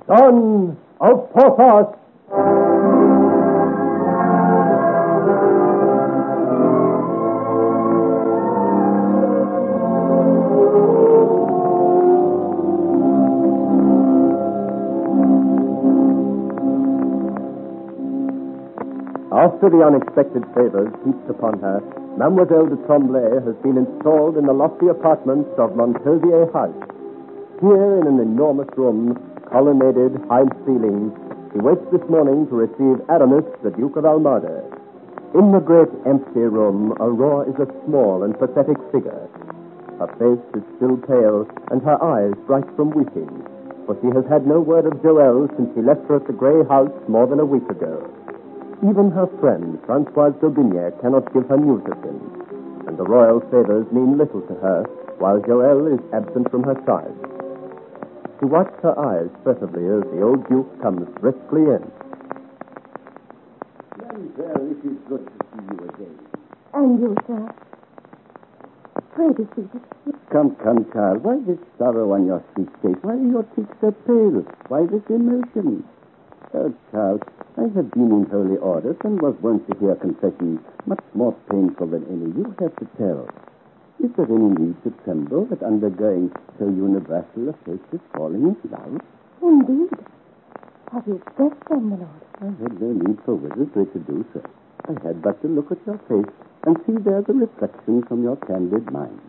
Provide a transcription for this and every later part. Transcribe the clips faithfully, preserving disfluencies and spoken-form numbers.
Son of Porthos. After the unexpected favors heaped upon her, Mademoiselle de Tremblay has been installed in the lofty apartments of Montpensier House. Here, in an enormous room, colonnaded, high-ceilinged, she waits this morning to receive Aramis, the Duke of Almada. In the great empty room, Aurore is a small and pathetic figure. Her face is still pale, and her eyes bright from weeping, for she has had no word of Joël since he left her at the Grey House more than a week ago. Even her friend, Françoise d'Aubigné, cannot give her news of him, and the royal favors mean little to her, while Joël is absent from her side. She watched her eyes furtively as the old duke comes briskly in. Mademoiselle, it is good to see you again. And you, sir. Pray be seated. Come, come, child. Why this sorrow on your sweet face? Why are your cheeks so pale? Why this emotion? Oh, child, I have been in holy orders and was wont to hear confessions much more painful than any you have to tell. Is there any need to tremble at undergoing so universal a faith as falling in love? Indeed. Have you guessed then, my lord? I had no need for wizardry to do so. I had but to look at your face and see there the reflection from your candid mind.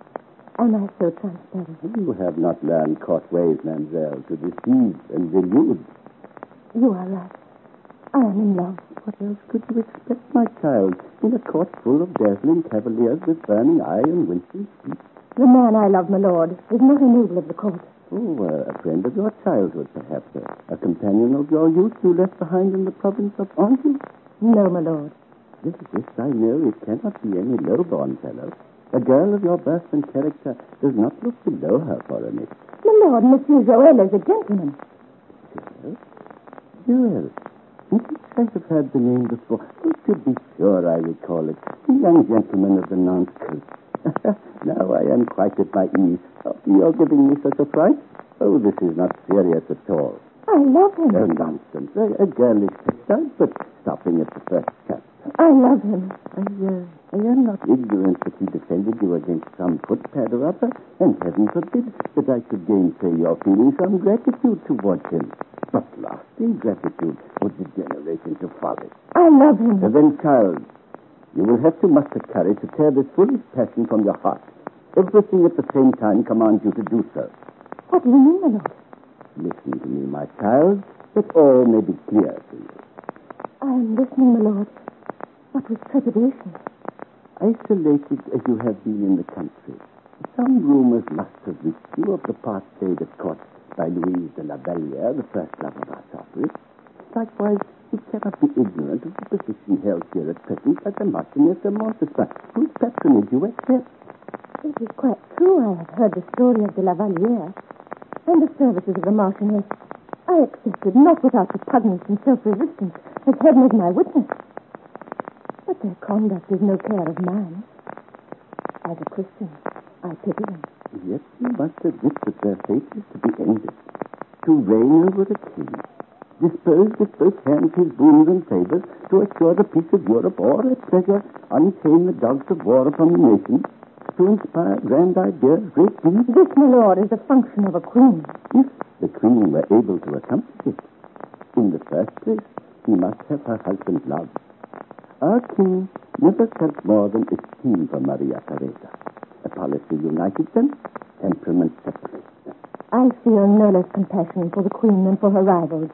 Am I so transparent? You have not learned court ways, mademoiselle, to deceive and delude. You are right. I am in love. What else could you expect, my child, in a court full of dazzling cavaliers with burning eye and winsome speech? The man I love, my lord, is not a noble of the court. Oh, uh, a friend of your childhood, perhaps. A, a companion of your youth you left behind in the province of Anjou? No, my lord. This, this I know. It cannot be any low-born fellow. A girl of your birth and character does not look below her for a mate. My lord, Monsieur Joël is a gentleman. Joël? Joël. Yes, I have heard the name before. Oh, to be sure I recall it. The young gentleman of the Nantes coast. Now I am quite at my ease. Oh, you're giving me such a fright? Oh, this is not serious at all. I love him. Oh, nonsense. A, a girlish discharge, but stopping at the first cut. I love him. I, uh, I am not ignorant that he defended you against some footpad or other, and heaven forbid that I should gainsay your feeling some gratitude towards him. But lasting gratitude would degenerate into folly. I love him. And then, child, you will have to muster courage to tear this foolish passion from your heart. Everything at the same time commands you to do so. What do you mean, my lord? Listen to me, my child, that all may be clear to you. I am listening, my lord. What with trepidation? Isolated as you have been in the country, some rumors must have reached you of the part played at court by Louise de la Vallière, the first love of our sovereign. Likewise, you cannot be ignorant of the position held here at present by the Marchioness de Montespan, whose patronage you accept. It is quite true. I have heard the story of de la Vallière and the services of the Marchioness. I accepted, not without repugnance and self-resistance, as heaven is my witness. But their conduct is no care of mine. As a Christian, I pity them. Yet you must admit that their fate is to be ended. To reign over the king, dispose with both hands his boons and favors to assure the peace of Europe, or at pleasure unchain the dogs of war upon the nation, to inspire grand ideas, great deeds. This, my lord, is the function of a queen. If the queen were able to accomplish it, in the first place, she must have her husband's love. Our king never felt more than esteem for Maria Theresa. A policy united them, temperament separated them. I feel no less compassion for the queen than for her rivals.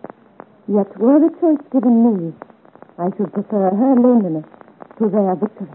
Yet were the choice given me, I should prefer her loneliness to their victory.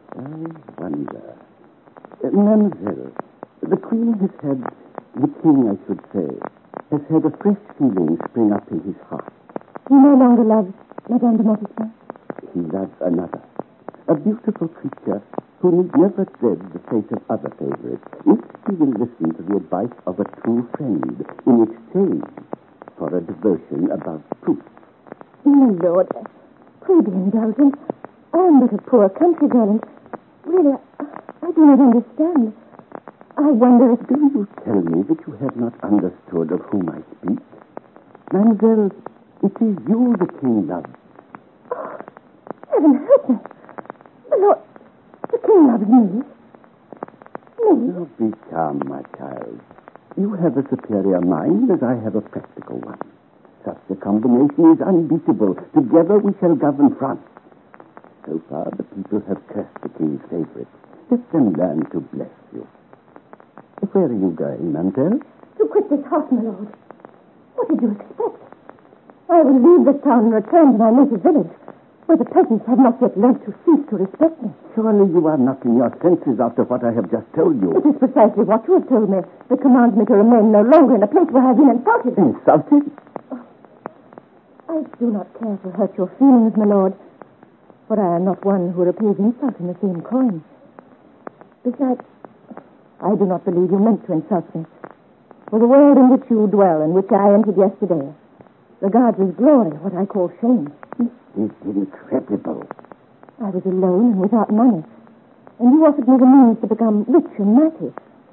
I wonder. Uh, Mademoiselle, the queen has had, the king I should say, has had a fresh feeling spring up in his heart. He no longer loves Madame de Montespan? He loves another, a beautiful creature who need never dread the fate of other favorites if she will listen to the advice of a true friend in exchange for a devotion above proof. My lord, pray be indulgent. I am but a poor country girl, and really, I, I do not understand. I wonder if... Do you tell me that you have not understood of whom I speak? Mademoiselle, it is you the king loves. Oh, heaven help me. My lord, the king loves me. Me? Oh, be calm, my child. You have a superior mind as I have a practical one. Such a combination is unbeatable. Together we shall govern France. So far, the people have cursed the king's favorite. Let them learn to bless you. Where are you going, Mademoiselle? To quit this house, my lord. What did you expect? I will leave this town and return to my native village, where the peasants have not yet learned to cease to respect me. Surely you are not in your senses after what I have just told you. It is precisely what you have told me that commands me to remain no longer in a place where I have been insulted. Insulted? Oh, I do not care to hurt your feelings, my lord, for I am not one who repays insult in the same coin. Besides, I do not believe you meant to insult me. For the world in which you dwell, in which I entered yesterday, regards as glory what I call shame. It's incredible. I was alone and without money, and you offered me the means to become rich and mighty.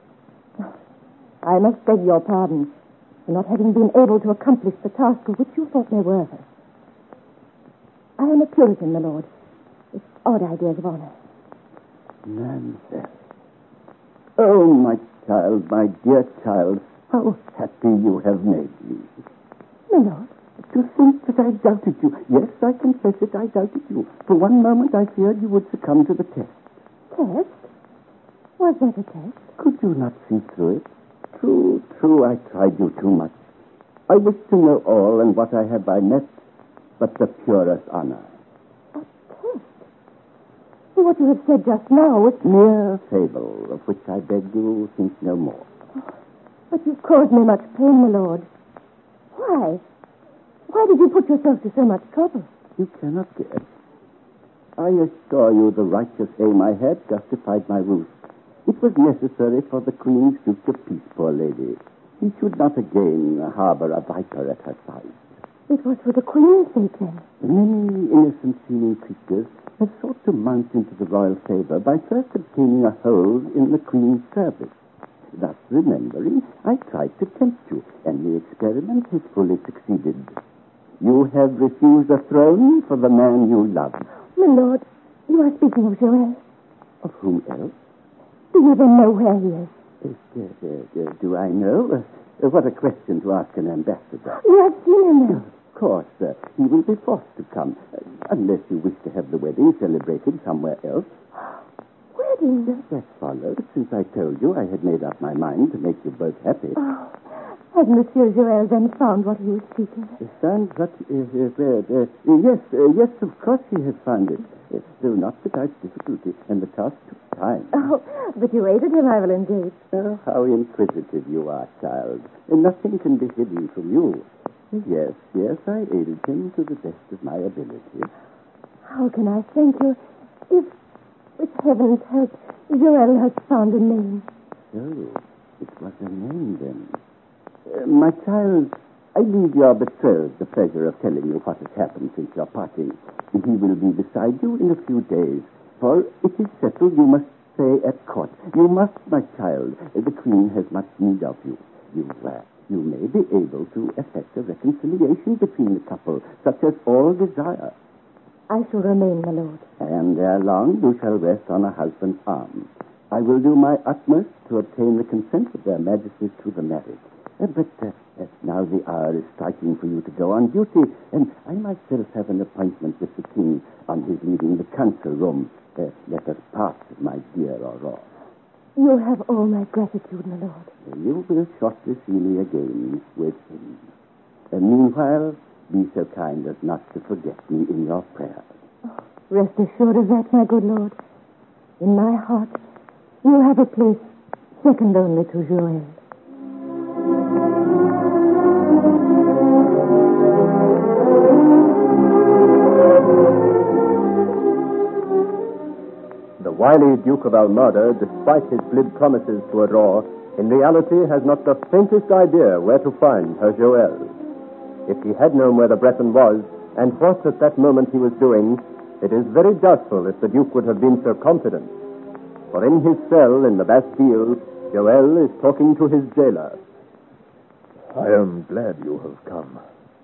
I must beg your pardon for not having been able to accomplish the task of which you thought me worthy. I am a Puritan, my lord, with odd ideas of honor. Mademoiselle. Oh, my child, my dear child, how happy you have made me. My lord? To think that I doubted you. Yes, I confess it, I doubted you. For one moment I feared you would succumb to the test. Test? Was that a test? Could you not see through it? True, true, I tried you too much. I wished to know all, and what I have I met, but the purest honor. A test? See, what you have said just now was... Mere fable, of which I beg you think no more. Oh, but you've caused me much pain, my lord. Why? Why did you put yourself to so much trouble? You cannot guess. I assure you the righteous aim I had justified my ruse. It was necessary for the Queen's future peace, poor lady. She should not again harbor a viper at her side. It was for the Queen's sake, then? Many innocent-seeming creatures have sought to mount into the royal favor by first obtaining a hold in the Queen's service. Thus, remembering, I tried to tempt you, and the experiment has fully succeeded. You have refused a throne for the man you love. My lord, you are speaking of Joel. Of whom else? Do you then know where he is? Uh, uh, uh, do I know? Uh, what a question to ask an ambassador. You have seen him then? Of course, uh, he will be forced to come, uh, unless you wish to have the wedding celebrated somewhere else. Wedding? That followed, since I told you I had made up my mind to make you both happy. Oh, has Monsieur Joel then found what he was seeking? Found what? Uh, uh, uh, uh, yes, uh, yes, of course he has found it. Uh, though not without difficulty, and the task took time. Oh, but you aided him, I will engage. Oh, how inquisitive you are, child. And nothing can be hidden from you. Yes, yes, I aided him to the best of my ability. How can I thank you if, with heaven's help, Joel has found a name? So, it was a name, then. Uh, my child, I leave your betrothed the pleasure of telling you what has happened since your parting. He will be beside you in a few days, for it is settled you must stay at court. You must, my child. The Queen has much need of you. You, uh, you may be able to effect a reconciliation between the couple, such as all desire. I shall remain, my lord. And ere long you shall rest on a husband's arm. I will do my utmost to obtain the consent of their majesties to the marriage. Uh, but uh, uh, now the hour is striking for you to go on duty, and I myself have an appointment with the king on his leaving the council room. Uh, let us part, my dear Aurore. You have all my gratitude, my lord. You will shortly see me again with him. And meanwhile, be so kind as not to forget me in your prayers. Oh, rest assured of that, my good lord. In my heart, you have a place second only to Joel. The wily Duke of Almada, despite his glib promises to Aurore, in reality has not the faintest idea where to find her Joel. If he had known where the Breton was, and what at that moment he was doing, it is very doubtful if the Duke would have been so confident. For in his cell in the Bastille, Joel is talking to his jailer. I am glad you have come.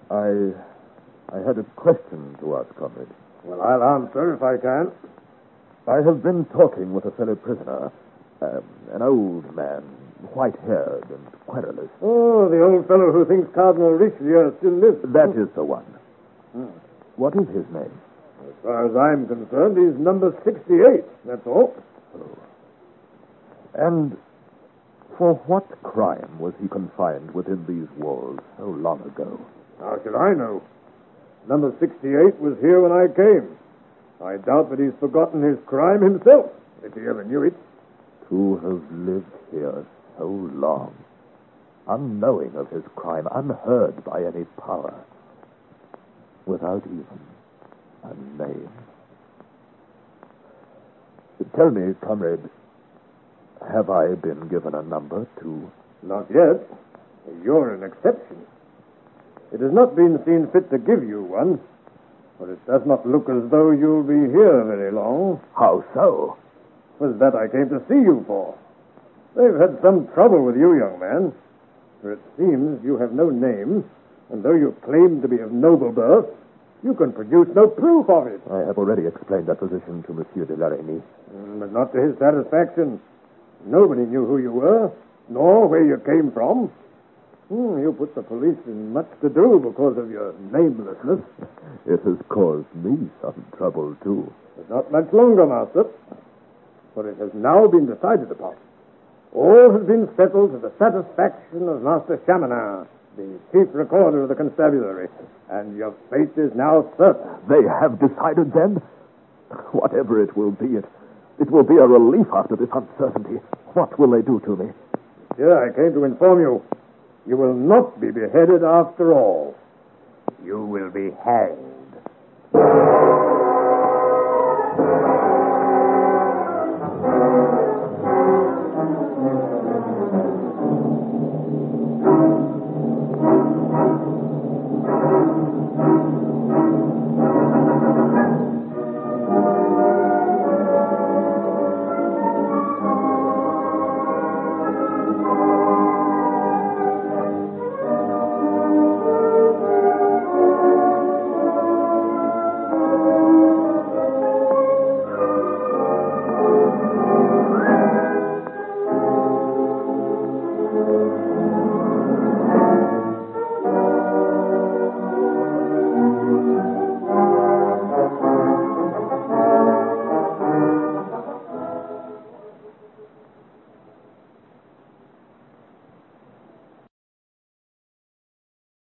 I... I had a question to ask, comrade. Well, I'll answer if I can. I have been talking with a fellow prisoner, um, an old man, white-haired and querulous. Oh, the old fellow who thinks Cardinal Richelieu still lives. That is the one. Hmm. What is his name? As far as I'm concerned, he's number sixty-eight, that's all. Oh. And for what crime was he confined within these walls so long ago? How should I know? Number sixty-eight was here when I came. I doubt that he's forgotten his crime himself, if he ever knew it. To have lived here so long, unknowing of his crime, unheard by any power, without even a name. Tell me, comrade, have I been given a number, too? Not yet. You're an exception. It has not been seen fit to give you one, but it does not look as though you'll be here very long. How so? It was that I came to see you for. They've had some trouble with you, young man, for it seems you have no name, and though you claim to be of noble birth, you can produce no proof of it. I have already explained that position to Monsieur de la Reynie. Mm, but not to his satisfaction. Nobody knew who you were, nor where you came from. Hmm, you put the police in much to do because of your namelessness. It has caused me some trouble, too. But not much longer, master. For it has now been decided upon. All has been settled to the satisfaction of Master Chaminade, the chief recorder of the constabulary, and your fate is now certain. They have decided, then? Whatever it will be, it, it will be a relief after this uncertainty. What will they do to me? Here, I came to inform you. You will not be beheaded after all. You will be hanged.